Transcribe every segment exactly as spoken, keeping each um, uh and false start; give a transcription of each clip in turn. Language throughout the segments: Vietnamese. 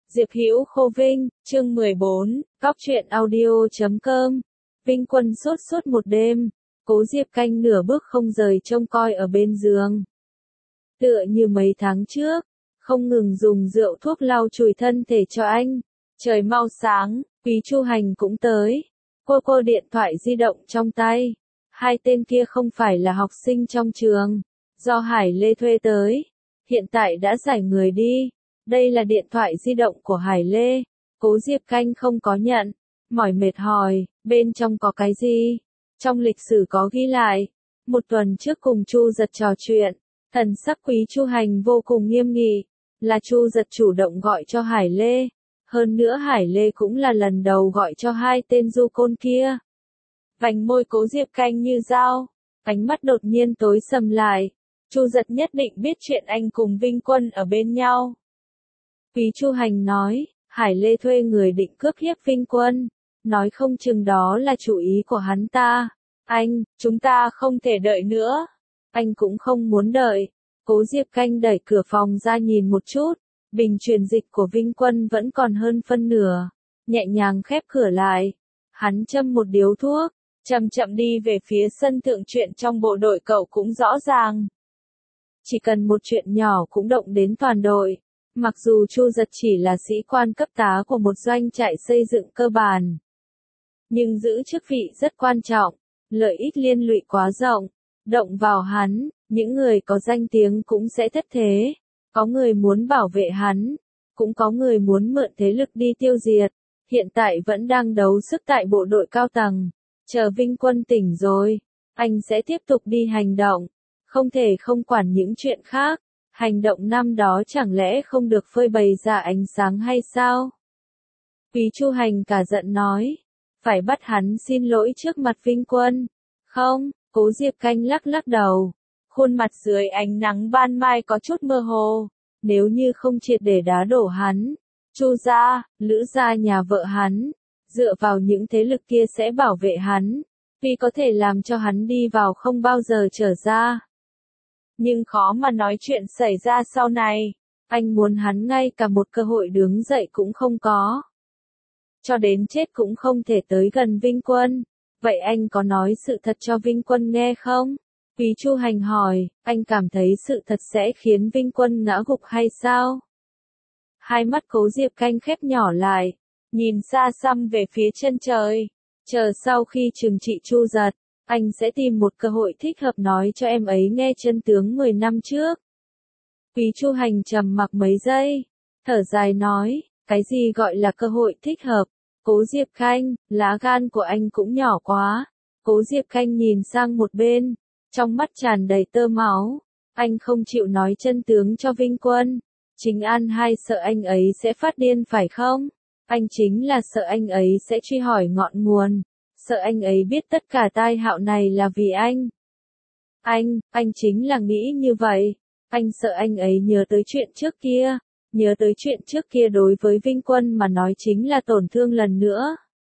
Diệp Hữu Khô Vinh, chương mười bốn, Góc truyện audio chấm com. Vinh Quân sốt suốt một đêm, Cố Diệp Canh nửa bước không rời trông coi ở bên giường. Tựa như mấy tháng trước, không ngừng dùng rượu thuốc lau chùi thân thể cho anh. Trời mau sáng, Quý Chu Hành cũng tới. Cô cô điện thoại di động trong tay. Hai tên kia không phải là học sinh trong trường, do Hải Lê thuê tới. Hiện tại đã giải người đi. Đây là điện thoại di động của Hải Lê. Cố Diệp Canh không có nhận. Mỏi mệt hỏi, bên trong có cái gì? Trong lịch sử có ghi lại. Một tuần trước cùng Chu Giật trò chuyện. Thần sắc Quý Chu Hành vô cùng nghiêm nghị. Là Chu Giật chủ động gọi cho Hải Lê. Hơn nữa Hải Lê cũng là lần đầu gọi cho hai tên du côn kia. Vành môi Cố Diệp Canh như dao. Ánh mắt đột nhiên tối sầm lại. Chu Giật nhất định biết chuyện anh cùng Vinh Quân ở bên nhau. Quý Chu Hành nói, Hải Lê thuê người định cướp hiếp Vinh Quân. Nói không chừng đó là chủ ý của hắn ta. Anh, chúng ta không thể đợi nữa. Anh cũng không muốn đợi. Cố Diệp Canh đẩy cửa phòng ra nhìn một chút. Bình truyền dịch của Vinh Quân vẫn còn hơn phân nửa. Nhẹ nhàng khép cửa lại. Hắn châm một điếu thuốc. Chậm chậm đi về phía sân thượng. Chuyện trong bộ đội cậu cũng rõ ràng. Chỉ cần một chuyện nhỏ cũng động đến toàn đội. Mặc dù Chu Giật chỉ là sĩ quan cấp tá của một doanh trại xây dựng cơ bản, nhưng giữ chức vị rất quan trọng, lợi ích liên lụy quá rộng, động vào hắn, những người có danh tiếng cũng sẽ thất thế, có người muốn bảo vệ hắn, cũng có người muốn mượn thế lực đi tiêu diệt, hiện tại vẫn đang đấu sức tại bộ đội cao tầng, chờ Vinh Quân tỉnh rồi, anh sẽ tiếp tục đi hành động, không thể không quản những chuyện khác. Hành động năm đó chẳng lẽ không được phơi bày ra ánh sáng hay sao? Quý Chu Hành cả giận nói, phải bắt hắn xin lỗi trước mặt Vinh Quân. Không, Cố Diệp Canh lắc lắc đầu, khuôn mặt dưới ánh nắng ban mai có chút mơ hồ. Nếu như không triệt để đá đổ hắn, Chu gia, Lữ gia nhà vợ hắn, dựa vào những thế lực kia sẽ bảo vệ hắn, vì có thể làm cho hắn đi vào không bao giờ trở ra. Nhưng khó mà nói chuyện xảy ra sau này, anh muốn hắn ngay cả một cơ hội đứng dậy cũng không có. Cho đến chết cũng không thể tới gần Vinh Quân. Vậy anh có nói sự thật cho Vinh Quân nghe không? Quý Chu Hành hỏi, anh cảm thấy sự thật sẽ khiến Vinh Quân ngã gục hay sao? Hai mắt Cố Diệp Canh khép nhỏ lại, nhìn xa xăm về phía chân trời, chờ sau khi trừng trị Chu Giật. Anh sẽ tìm một cơ hội thích hợp nói cho em ấy nghe chân tướng mười năm trước. Quý Chu Hành trầm mặc mấy giây, thở dài nói, cái gì gọi là cơ hội thích hợp? Cố Diệp Canh, lá gan của anh cũng nhỏ quá. Cố Diệp Canh nhìn sang một bên, trong mắt tràn đầy tơ máu. Anh không chịu nói chân tướng cho Vinh Quân. Chính An hay sợ anh ấy sẽ phát điên phải không? Anh chính là sợ anh ấy sẽ truy hỏi ngọn nguồn. Sợ anh ấy biết tất cả tai họa này là vì anh. Anh, anh chính là nghĩ như vậy. Anh sợ anh ấy nhớ tới chuyện trước kia. Nhớ tới chuyện trước kia đối với Vinh Quân mà nói chính là tổn thương lần nữa.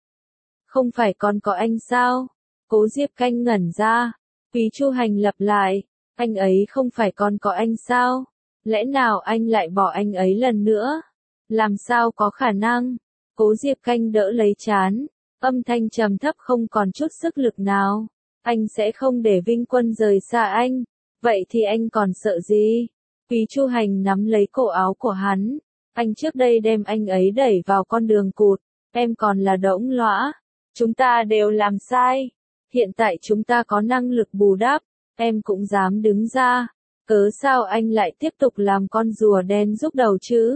Không phải còn có anh sao? Cố Diệp Canh ngẩn ra. Quý Chu Hành lặp lại. Anh ấy không phải còn có anh sao? Lẽ nào anh lại bỏ anh ấy lần nữa? Làm sao có khả năng? Cố Diệp Canh đỡ lấy trán. Âm thanh trầm thấp không còn chút sức lực nào. Anh sẽ không để Vinh Quân rời xa anh. Vậy thì anh còn sợ gì? Quý Chu Hành nắm lấy cổ áo của hắn. Anh trước đây đem anh ấy đẩy vào con đường cụt. Em còn là đỗng lõa. Chúng ta đều làm sai. Hiện tại chúng ta có năng lực bù đắp. Em cũng dám đứng ra. Cớ sao anh lại tiếp tục làm con rùa đen rúc đầu chứ?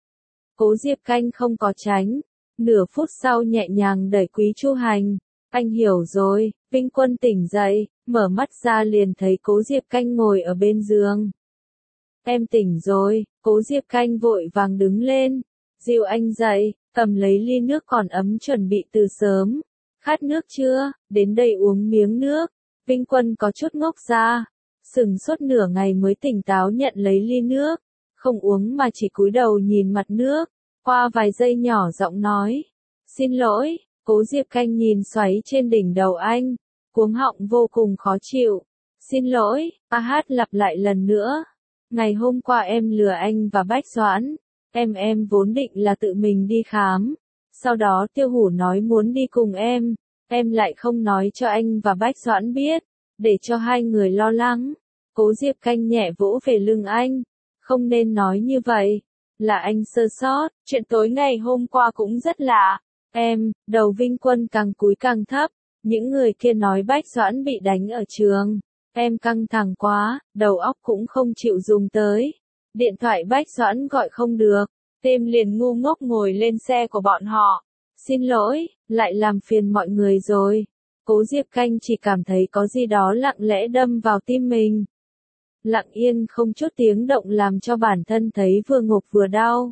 Cố Diệp Canh không có tránh. Nửa phút sau nhẹ nhàng đẩy Quý Chu Hành. Anh hiểu rồi. Vinh Quân tỉnh dậy, mở mắt ra liền thấy Cố Diệp Canh ngồi ở bên giường. Em tỉnh rồi. Cố Diệp Canh vội vàng đứng lên, dìu anh dậy, cầm lấy ly nước còn ấm chuẩn bị từ sớm. Khát nước chưa? Đến đây uống miếng nước. Vinh Quân có chút ngốc ra, sừng sốt nửa ngày mới tỉnh táo nhận lấy ly nước, không uống mà chỉ cúi đầu nhìn mặt nước. Qua vài giây nhỏ giọng nói, xin lỗi. Cố Diệp Canh nhìn xoáy trên đỉnh đầu anh, cuống họng vô cùng khó chịu. Xin lỗi, A Hát lặp lại lần nữa. Ngày hôm qua em lừa anh và Bách Doãn, em em vốn định là tự mình đi khám. Sau đó Tiêu Hủ nói muốn đi cùng em, em lại không nói cho anh và Bách Doãn biết, để cho hai người lo lắng. Cố Diệp Canh nhẹ vỗ về lưng anh, không nên nói như vậy, là anh sơ sót, chuyện tối ngày hôm qua cũng rất lạ. Em, đầu Vinh Quân càng cúi càng thấp, những người kia nói Bách Doãn bị đánh ở trường. Em căng thẳng quá, đầu óc cũng không chịu dùng tới. Điện thoại Bách Doãn gọi không được, Têm liền ngu ngốc ngồi lên xe của bọn họ. Xin lỗi, lại làm phiền mọi người rồi. Cố Diệp Canh chỉ cảm thấy có gì đó lặng lẽ đâm vào tim mình. Lặng yên không chút tiếng động làm cho bản thân thấy vừa ngộp vừa đau.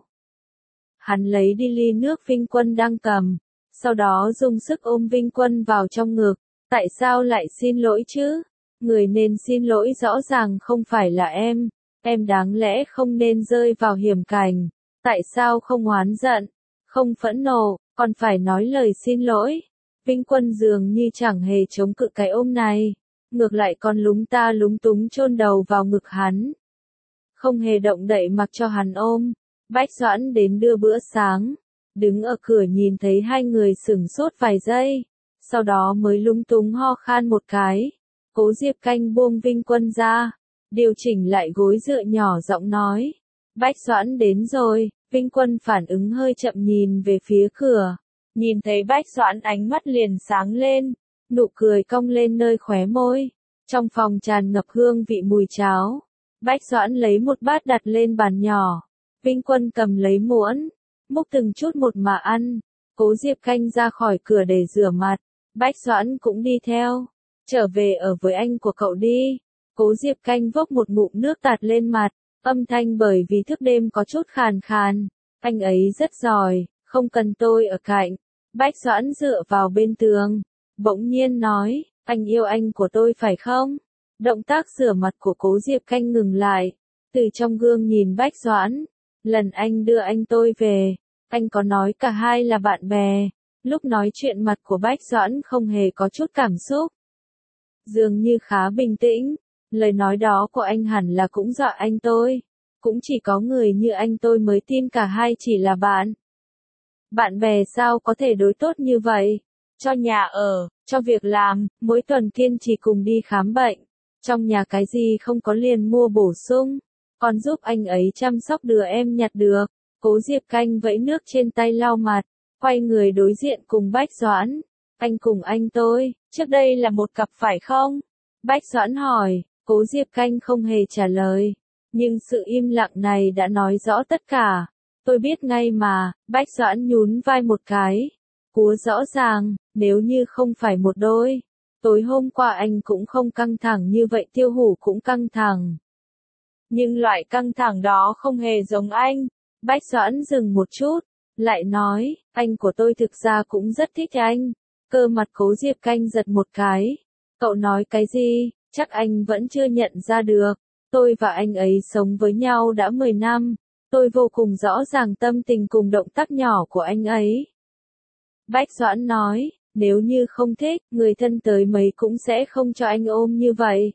Hắn lấy đi ly nước Vinh Quân đang cầm, sau đó dùng sức ôm Vinh Quân vào trong ngực. Tại sao lại xin lỗi chứ? Người nên xin lỗi rõ ràng không phải là em, em đáng lẽ không nên rơi vào hiểm cảnh. Tại sao không oán giận, không phẫn nộ, còn phải nói lời xin lỗi? Vinh Quân dường như chẳng hề chống cự cái ôm này, ngược lại còn lúng ta lúng túng chôn đầu vào ngực hắn. Không hề động đậy mặc cho hắn ôm. Bách Doãn đến đưa bữa sáng, đứng ở cửa nhìn thấy hai người sửng sốt vài giây, sau đó mới lúng túng ho khan một cái. Cố Diệp Canh buông Vinh Quân ra, điều chỉnh lại gối dựa nhỏ giọng nói. Bách Doãn đến rồi. Vinh Quân phản ứng hơi chậm nhìn về phía cửa, nhìn thấy Bách Doãn ánh mắt liền sáng lên, nụ cười cong lên nơi khóe môi. Trong phòng tràn ngập hương vị mùi cháo. Bách Doãn lấy một bát đặt lên bàn nhỏ, Vinh Quân cầm lấy muỗng, múc từng chút một mà ăn. Cố Diệp Canh ra khỏi cửa để rửa mặt, Bách Doãn cũng đi theo. Trở về ở với anh của cậu đi. Cố Diệp Canh vốc một ngụm nước tạt lên mặt, âm thanh bởi vì thức đêm có chút khàn khàn. Anh ấy rất giỏi, không cần tôi ở cạnh. Bách Doãn dựa vào bên tường, bỗng nhiên nói, anh yêu anh của tôi phải không? Động tác rửa mặt của Cố Diệp Canh ngừng lại, từ trong gương nhìn Bách Doãn. Lần anh đưa anh tôi về, anh có nói cả hai là bạn bè. Lúc nói chuyện mặt của Bách Doãn không hề có chút cảm xúc, dường như khá bình tĩnh. Lời nói đó của anh hẳn là cũng dọa anh tôi. Cũng chỉ có người như anh tôi mới tin cả hai chỉ là bạn. Bạn bè sao có thể đối tốt như vậy? Cho nhà ở, cho việc làm, mỗi tuần kiên trì cùng đi khám bệnh. Trong nhà cái gì không có liền mua bổ sung. Còn giúp anh ấy chăm sóc đứa em nhặt được. Cố Diệp Canh vẫy nước trên tay lau mặt, quay người đối diện cùng Bách Doãn. Anh cùng anh tôi, trước đây là một cặp phải không? Bách Doãn hỏi. Cố Diệp Canh không hề trả lời, nhưng sự im lặng này đã nói rõ tất cả. Tôi biết ngay mà. Bách Doãn nhún vai một cái. Cúa rõ ràng, nếu như không phải một đôi, tối hôm qua anh cũng không căng thẳng như vậy. Tiêu Hủ cũng căng thẳng, nhưng loại căng thẳng đó không hề giống anh. Bách Doãn dừng một chút, lại nói, anh của tôi thực ra cũng rất thích anh. Cơ mặt Cố Diệp Canh giật một cái. Cậu nói cái gì? Chắc anh vẫn chưa nhận ra được. Tôi và anh ấy sống với nhau đã mười năm. Tôi vô cùng rõ ràng tâm tình cùng động tác nhỏ của anh ấy. Bách Doãn nói, nếu như không thích, người thân tới mấy cũng sẽ không cho anh ôm như vậy.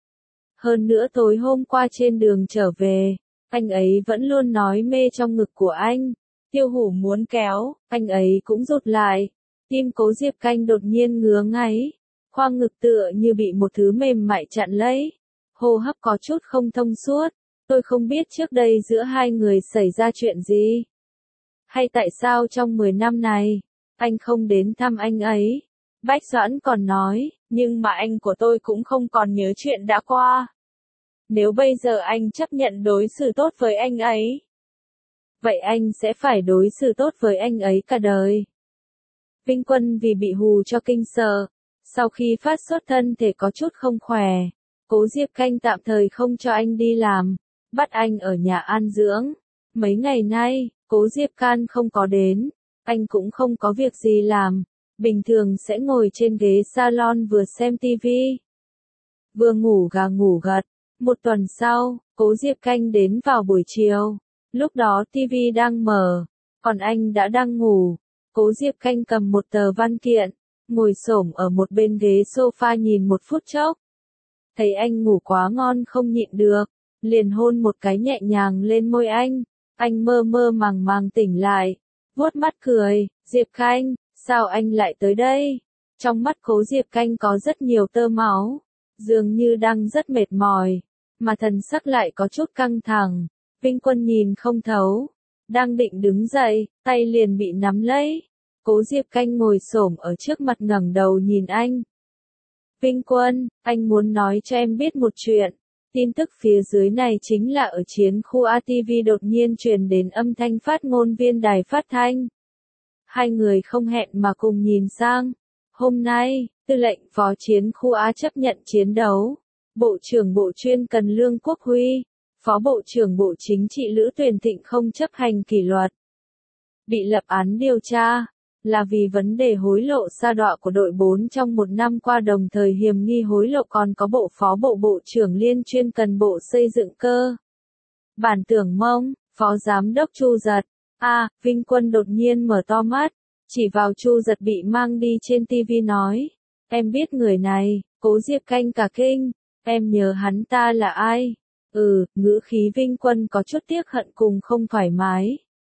Hơn nữa tối hôm qua trên đường trở về, anh ấy vẫn luôn nói mê trong ngực của anh. Tiêu Hủ muốn kéo, anh ấy cũng rụt lại. Tim Cố Diệp Canh đột nhiên ngứa ngáy. Khoang ngực tựa như bị một thứ mềm mại chặn lấy. Hô hấp có chút không thông suốt. Tôi không biết trước đây giữa hai người xảy ra chuyện gì. Hay tại sao trong mười năm này, anh không đến thăm anh ấy. Bách Doãn còn nói, nhưng mà anh của tôi cũng không còn nhớ chuyện đã qua. Nếu bây giờ anh chấp nhận đối xử tốt với anh ấy, vậy anh sẽ phải đối xử tốt với anh ấy cả đời. Vinh Quân vì bị hù cho kinh sợ, sau khi phát sốt thân thể có chút không khỏe, Cố Diệp Canh tạm thời không cho anh đi làm, bắt anh ở nhà an dưỡng. Mấy ngày nay, Cố Diệp Can không có đến, anh cũng không có việc gì làm, bình thường sẽ ngồi trên ghế salon vừa xem tivi, vừa ngủ gà ngủ gật. Một tuần sau, Cố Diệp Canh đến vào buổi chiều, lúc đó tivi đang mở, còn anh đã đang ngủ. Cố Diệp Canh cầm một tờ văn kiện, ngồi xổm ở một bên ghế sofa nhìn một phút chốc. Thấy anh ngủ quá ngon không nhịn được, liền hôn một cái nhẹ nhàng lên môi anh. Anh mơ mơ màng màng tỉnh lại, vuốt mắt cười, Diệp Khanh, sao anh lại tới đây? Trong mắt Cố Diệp Khanh có rất nhiều tơ máu, dường như đang rất mệt mỏi, mà thần sắc lại có chút căng thẳng. Vinh Quân nhìn không thấu, đang định đứng dậy, tay liền bị nắm lấy. Cố Diệp Khanh ngồi xổm ở trước mặt ngẩng đầu nhìn anh. Vinh Quân, anh muốn nói cho em biết một chuyện. Tin tức phía dưới này chính là ở chiến khu a tê vê đột nhiên truyền đến âm thanh phát ngôn viên đài phát thanh. Hai người không hẹn mà cùng nhìn sang. Hôm nay, tư lệnh phó chiến khu A chấp nhận chiến đấu. Bộ trưởng Bộ chuyên cần Lương Quốc Huy, Phó Bộ trưởng Bộ Chính trị Lữ Tuyền Thịnh không chấp hành kỷ luật. Bị lập án điều tra, là vì vấn đề hối lộ sa đọa của đội bốn trong một năm qua, đồng thời hiềm nghi hối lộ còn có Bộ Phó Bộ Bộ trưởng Liên chuyên cần Bộ Xây dựng cơ. Bản Tưởng Mông, Phó Giám đốc Chu Giật. A, à, Vinh Quân đột nhiên mở to mắt, chỉ vào Chu Giật bị mang đi trên ti vi nói. Em biết người này. Cố Diệp Khanh cả kinh. Em nhớ hắn ta là ai? Ừ, ngữ khí Vinh Quân có chút tiếc hận cùng không thoải mái.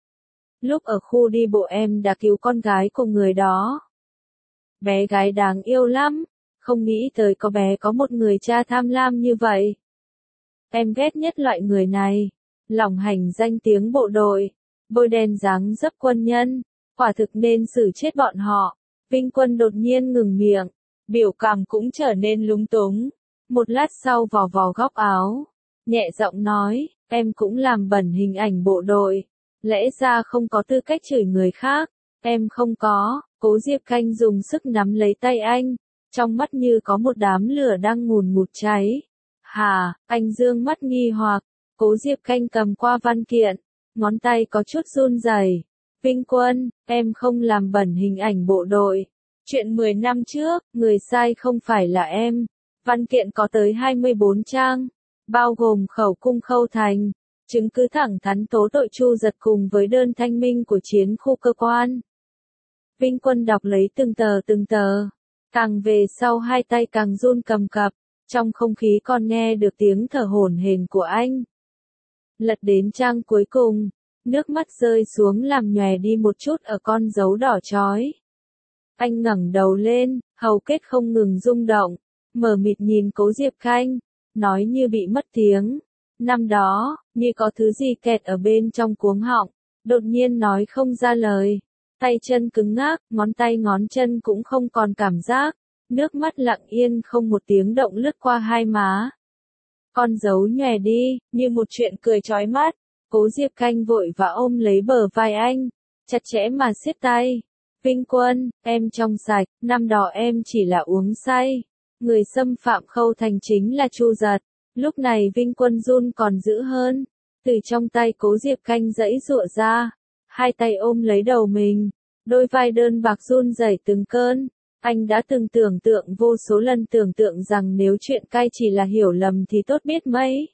Lúc ở khu đi bộ em đã cứu con gái của người đó. Bé gái đáng yêu lắm, không nghĩ tới có bé có một người cha tham lam như vậy. Em ghét nhất loại người này, lỏng hành danh tiếng bộ đội, bôi đen dáng dấp quân nhân, quả thực nên xử chết bọn họ. Vinh Quân đột nhiên ngừng miệng, biểu cảm cũng trở nên lúng túng. Một lát sau vò vò góc áo, nhẹ giọng nói, em cũng làm bẩn hình ảnh bộ đội. Lẽ ra không có tư cách chửi người khác, em không có. Cố Diệp Khanh dùng sức nắm lấy tay anh, trong mắt như có một đám lửa đang ngùn ngụt cháy. Hà, anh dương mắt nghi hoặc, Cố Diệp Khanh cầm qua văn kiện, ngón tay có chút run rẩy. Vinh Quân, em không làm bẩn hình ảnh bộ đội. Chuyện mười năm trước, người sai không phải là em. Văn kiện có tới hai mươi bốn trang, bao gồm khẩu cung khâu thành, chứng cứ thẳng thắn tố tội Chu Giật cùng với đơn thanh minh của chiến khu cơ quan. Vinh Quân đọc lấy từng tờ từng tờ, càng về sau hai tay càng run cầm cập, trong không khí còn nghe được tiếng thở hổn hển của anh. Lật đến trang cuối cùng, nước mắt rơi xuống làm nhòe đi một chút ở con dấu đỏ chói. Anh ngẩng đầu lên, hầu kết không ngừng rung động, mờ mịt nhìn Cố Diệp Khanh, nói như bị mất tiếng. Năm đó, như có thứ gì kẹt ở bên trong cuống họng, đột nhiên nói không ra lời. Tay chân cứng ngắc, ngón tay ngón chân cũng không còn cảm giác, nước mắt lặng yên không một tiếng động lướt qua hai má. Con dấu nhòe đi, như một chuyện cười chói mắt. Cố Diệp Khanh vội và ôm lấy bờ vai anh, chặt chẽ mà siết tay. Vinh Quân, em trong sạch, năm đó em chỉ là uống say. Người xâm phạm khâu thành chính là Chu Giật. Lúc này Vinh Quân run còn dữ hơn, từ trong tay Cố Diệp Khanh giãy giụa ra, hai tay ôm lấy đầu mình, đôi vai đơn bạc run rẩy từng cơn. Anh đã từng tưởng tượng vô số lần tưởng tượng rằng nếu chuyện cai chỉ là hiểu lầm thì tốt biết mấy.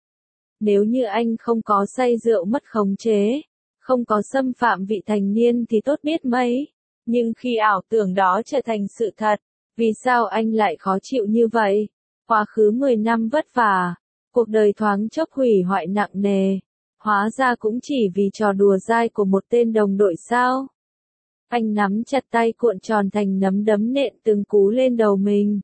Nếu như anh không có say rượu mất khống chế, không có xâm phạm vị thành niên thì tốt biết mấy. Nhưng khi ảo tưởng đó trở thành sự thật, vì sao anh lại khó chịu như vậy? Quá khứ mười năm vất vả, cuộc đời thoáng chốc hủy hoại nặng nề, hóa ra cũng chỉ vì trò đùa dai của một tên đồng đội sao? Anh nắm chặt tay cuộn tròn thành nắm đấm nện từng cú lên đầu mình.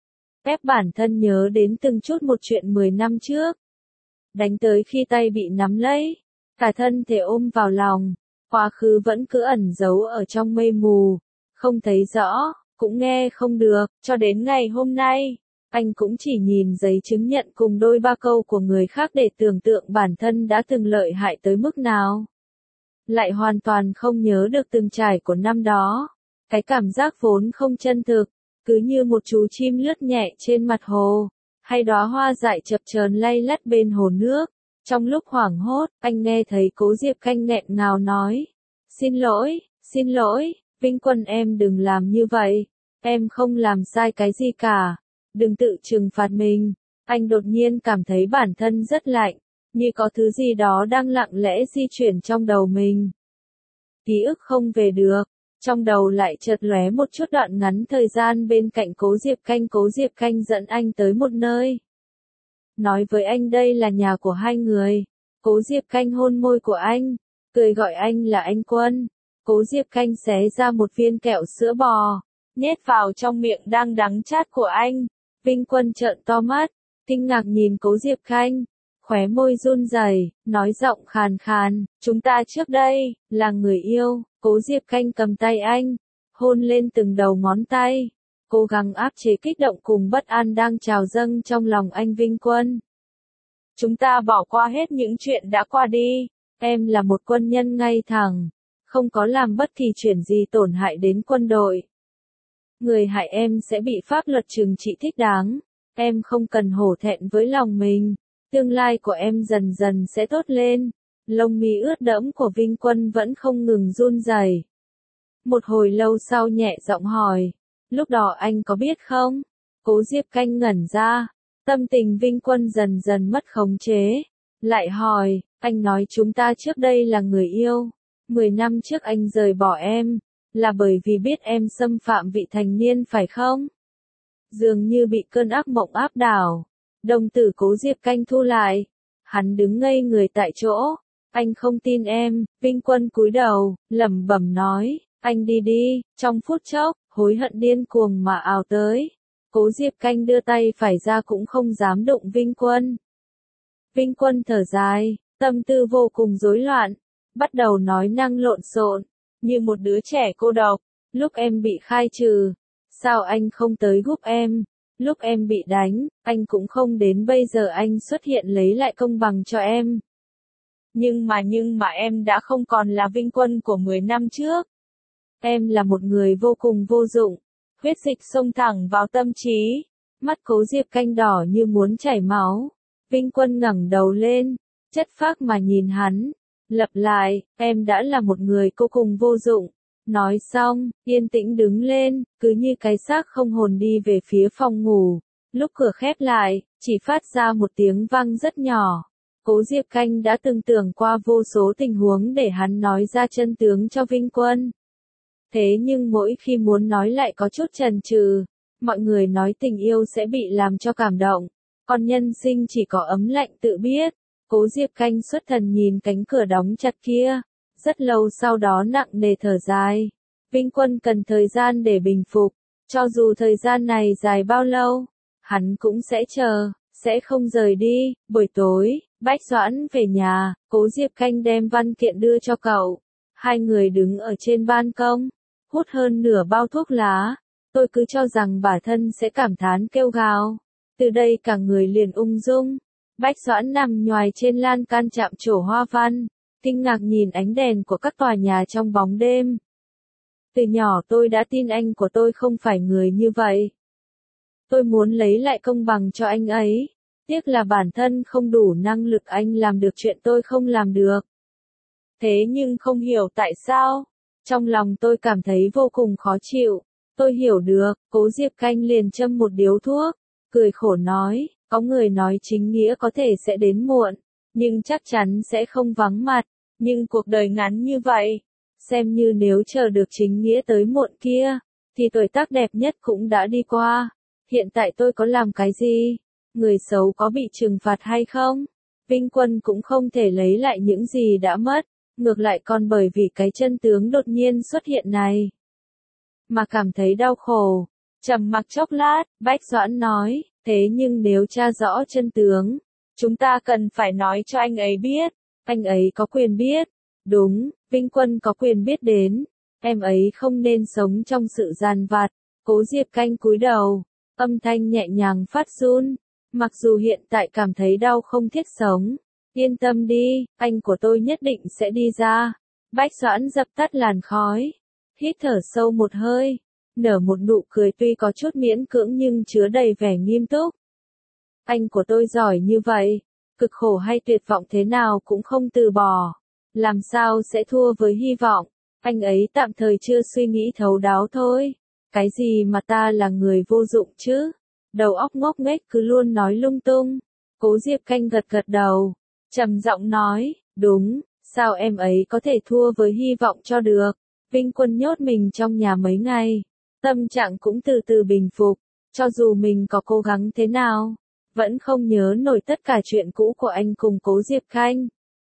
Ép bản thân nhớ đến từng chút một chuyện mười năm trước. Đánh tới khi tay bị nắm lấy, cả thân thể ôm vào lòng, quá khứ vẫn cứ ẩn giấu ở trong mây mù, không thấy rõ, cũng nghe không được, cho đến ngày hôm nay. Anh cũng chỉ nhìn giấy chứng nhận cùng đôi ba câu của người khác để tưởng tượng bản thân đã từng lợi hại tới mức nào. Lại hoàn toàn không nhớ được từng trải của năm đó. Cái cảm giác vốn không chân thực, cứ như một chú chim lướt nhẹ trên mặt hồ, hay đóa hoa dại chập chờn lay lắt bên hồ nước. Trong lúc hoảng hốt, anh nghe thấy Cố Diệp Khanh nghẹn ngào nói. Xin lỗi, xin lỗi, Vinh Quân em đừng làm như vậy. Em không làm sai cái gì cả. Đừng tự trừng phạt mình. Anh đột nhiên cảm thấy bản thân rất lạnh, như có thứ gì đó đang lặng lẽ di chuyển trong đầu mình. Ký ức không về được, trong đầu lại chợt lóe một chút đoạn ngắn thời gian bên cạnh Cố Diệp Khanh. Cố Diệp Khanh dẫn anh tới một nơi. Nói với anh đây là nhà của hai người. Cố Diệp Canh hôn môi của anh, cười gọi anh là anh Quân. Cố Diệp Canh xé ra một viên kẹo sữa bò, nhét vào trong miệng đang đắng chát của anh. Vinh Quân trợn to mắt, kinh ngạc nhìn Cố Diệp Canh, khóe môi run rẩy, nói giọng khàn khàn, chúng ta trước đây, là người yêu. Cố Diệp Canh cầm tay anh, hôn lên từng đầu ngón tay, cố gắng áp chế kích động cùng bất an đang trào dâng trong lòng anh Vinh Quân. Chúng ta bỏ qua hết những chuyện đã qua đi, em là một quân nhân ngay thẳng, không có làm bất kỳ chuyện gì tổn hại đến quân đội. Người hại em sẽ bị pháp luật trừng trị thích đáng, em không cần hổ thẹn với lòng mình, tương lai của em dần dần sẽ tốt lên. Lông mi ướt đẫm của Vinh Quân vẫn không ngừng run rẩy. Một hồi lâu sau nhẹ giọng hỏi, lúc đó anh có biết không? Cố Diệp Canh ngẩn ra, tâm tình Vinh Quân dần dần mất khống chế. Lại hỏi, anh nói chúng ta trước đây là người yêu. Mười năm trước anh rời bỏ em, là bởi vì biết em xâm phạm vị thành niên phải không? Dường như bị cơn ác mộng áp đảo, đồng tử Cố Diệp Canh thu lại. Hắn đứng ngây người tại chỗ. Anh không tin em. Vinh Quân cúi đầu, lẩm bẩm nói, anh đi đi. Trong phút chốc, hối hận điên cuồng mà ào tới. Cố Diệp Canh đưa tay phải ra cũng không dám đụng Vinh Quân. Vinh Quân thở dài, tâm tư vô cùng rối loạn, bắt đầu nói năng lộn xộn, như một đứa trẻ cô độc. Lúc em bị khai trừ, sao anh không tới giúp em? Lúc em bị đánh, anh cũng không đến bây giờ anh xuất hiện lấy lại công bằng cho em. Nhưng mà nhưng mà em đã không còn là Vinh Quân của mười năm trước. Em là một người vô cùng vô dụng. Huyết dịch xông thẳng vào tâm trí. Mắt Cố Diệp Canh đỏ như muốn chảy máu. Vinh Quân ngẩng đầu lên, chất phác mà nhìn hắn. Lặp lại, em đã là một người vô cùng vô dụng. Nói xong, yên tĩnh đứng lên, cứ như cái xác không hồn đi về phía phòng ngủ. Lúc cửa khép lại, chỉ phát ra một tiếng vang rất nhỏ. Cố Diệp Canh đã từng tưởng qua vô số tình huống để hắn nói ra chân tướng cho Vinh Quân. Thế nhưng mỗi khi muốn nói lại có chút chần chừ. Mọi người nói tình yêu sẽ bị làm cho cảm động, còn nhân sinh chỉ có ấm lạnh tự biết. Cố Diệp Canh xuất thần nhìn cánh cửa đóng chặt kia, rất lâu sau đó nặng nề thở dài. Vinh Quân cần thời gian để bình phục, cho dù thời gian này dài bao lâu, hắn cũng sẽ chờ, sẽ không rời đi. Buổi tối, Bách Doãn về nhà, Cố Diệp Canh đem văn kiện đưa cho cậu. Hai người đứng ở trên ban công, hút hơn nửa bao thuốc lá. Tôi cứ cho rằng bản thân sẽ cảm thán kêu gào. Từ đây cả người liền ung dung. Bách Doãn nằm nhoài trên lan can chạm trổ hoa văn, kinh ngạc nhìn ánh đèn của các tòa nhà trong bóng đêm. Từ nhỏ tôi đã tin anh của tôi không phải người như vậy. Tôi muốn lấy lại công bằng cho anh ấy. Tiếc là bản thân không đủ năng lực anh làm được chuyện tôi không làm được. Thế nhưng không hiểu tại sao, trong lòng tôi cảm thấy vô cùng khó chịu. Tôi hiểu được. Cố Diệp Canh liền châm một điếu thuốc, cười khổ nói, có người nói chính nghĩa có thể sẽ đến muộn, nhưng chắc chắn sẽ không vắng mặt. Nhưng cuộc đời ngắn như vậy, xem như nếu chờ được chính nghĩa tới muộn kia, thì tuổi tác đẹp nhất cũng đã đi qua. Hiện tại tôi có làm cái gì? Người xấu có bị trừng phạt hay không? Vinh Quân cũng không thể lấy lại những gì đã mất, ngược lại còn bởi vì cái chân tướng đột nhiên xuất hiện này mà cảm thấy đau khổ. Trầm mặc chốc lát, Bách Doãn nói, thế nhưng nếu tra rõ chân tướng, chúng ta cần phải nói cho anh ấy biết. Anh ấy có quyền biết. Đúng, Vinh Quân có quyền biết đến. Em ấy không nên sống trong sự giàn vặt. Cố Diệp Canh cúi đầu, âm thanh nhẹ nhàng phát run. Mặc dù hiện tại cảm thấy đau không thiết sống, yên tâm đi, anh của tôi nhất định sẽ đi ra. Bách Doãn dập tắt làn khói, hít thở sâu một hơi, nở một nụ cười tuy có chút miễn cưỡng nhưng chứa đầy vẻ nghiêm túc. Anh của tôi giỏi như vậy, cực khổ hay tuyệt vọng thế nào cũng không từ bỏ. Làm sao sẽ thua với hy vọng? Anh ấy tạm thời chưa suy nghĩ thấu đáo thôi. Cái gì mà ta là người vô dụng chứ? Đầu óc ngốc nghếch cứ luôn nói lung tung. Cố Diệp Canh gật gật đầu, trầm giọng nói, đúng, sao em ấy có thể thua với hy vọng cho được? Vinh Quân nhốt mình trong nhà mấy ngày, tâm trạng cũng từ từ bình phục, cho dù mình có cố gắng thế nào, vẫn không nhớ nổi tất cả chuyện cũ của anh cùng Cố Diệp Canh.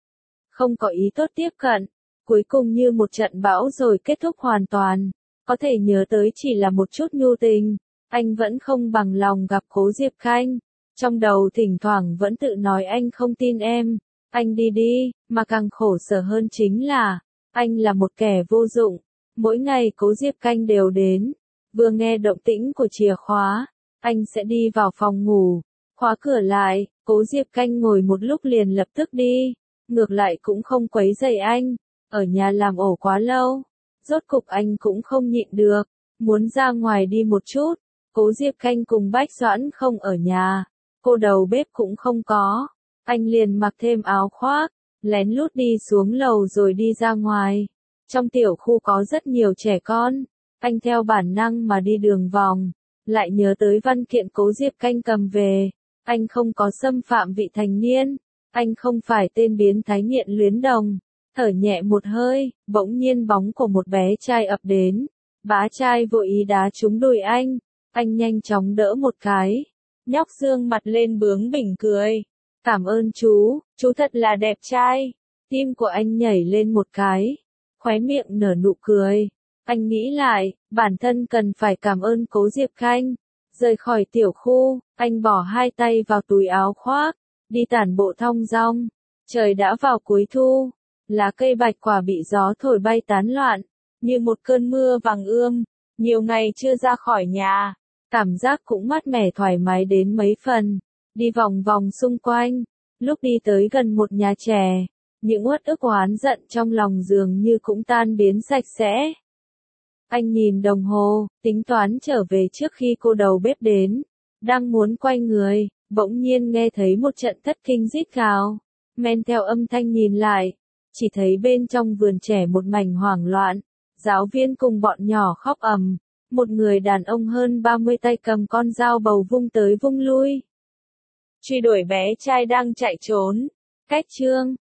không có ý tốt tiếp cận. Cuối cùng như một trận bão rồi kết thúc hoàn toàn. Có thể nhớ tới chỉ là một chút nhu tình. Anh vẫn không bằng lòng gặp Cố Diệp Khanh. Trong đầu thỉnh thoảng vẫn tự nói anh không tin em. Anh đi đi, mà càng khổ sở hơn chính là, anh là một kẻ vô dụng. Mỗi ngày Cố Diệp Khanh đều đến. Vừa nghe động tĩnh của chìa khóa, anh sẽ đi vào phòng ngủ, khóa cửa lại, Cố Diệp Khanh ngồi một lúc liền lập tức đi. Ngược lại cũng không quấy rầy anh, ở nhà làm ổ quá lâu. Rốt cục anh cũng không nhịn được, muốn ra ngoài đi một chút. Cố Diệp Khanh cùng Bách Doãn không ở nhà, cô đầu bếp cũng không có. Anh liền mặc thêm áo khoác, lén lút đi xuống lầu rồi đi ra ngoài. Trong tiểu khu có rất nhiều trẻ con, anh theo bản năng mà đi đường vòng, lại nhớ tới văn kiện Cố Diệp Khanh cầm về. Anh không có xâm phạm vị thành niên, anh không phải tên biến thái nghiện luyến đồng. Thở nhẹ một hơi, bỗng nhiên bóng của một bé trai ập đến. Bá trai vội ý đá trúng đùi anh, anh nhanh chóng đỡ một cái. Nhóc dương mặt lên bướng bỉnh cười. Cảm ơn chú, chú thật là đẹp trai. Tim của anh nhảy lên một cái, khóe miệng nở nụ cười. Anh nghĩ lại, bản thân cần phải cảm ơn Cố Diệp Khanh. Rời khỏi tiểu khu, anh bỏ hai tay vào túi áo khoác, đi tản bộ thong dong. Trời đã vào cuối thu, lá cây bạch quả bị gió thổi bay tán loạn, như một cơn mưa vàng ươm. Nhiều ngày chưa ra khỏi nhà, cảm giác cũng mát mẻ thoải mái đến mấy phần. Đi vòng vòng xung quanh, lúc đi tới gần một nhà trẻ, những uất ức oán giận trong lòng dường như cũng tan biến sạch sẽ. Anh nhìn đồng hồ, tính toán trở về trước khi cô đầu bếp đến. Đang muốn quay người, bỗng nhiên nghe thấy một trận thất kinh rít gào. Men theo âm thanh nhìn lại, chỉ thấy bên trong vườn trẻ một mảnh hoảng loạn. Giáo viên cùng bọn nhỏ khóc ầm. Một người đàn ông hơn ba mươi tay cầm con dao bầu vung tới vung lui. Truy đuổi bé trai đang chạy trốn. Cách chương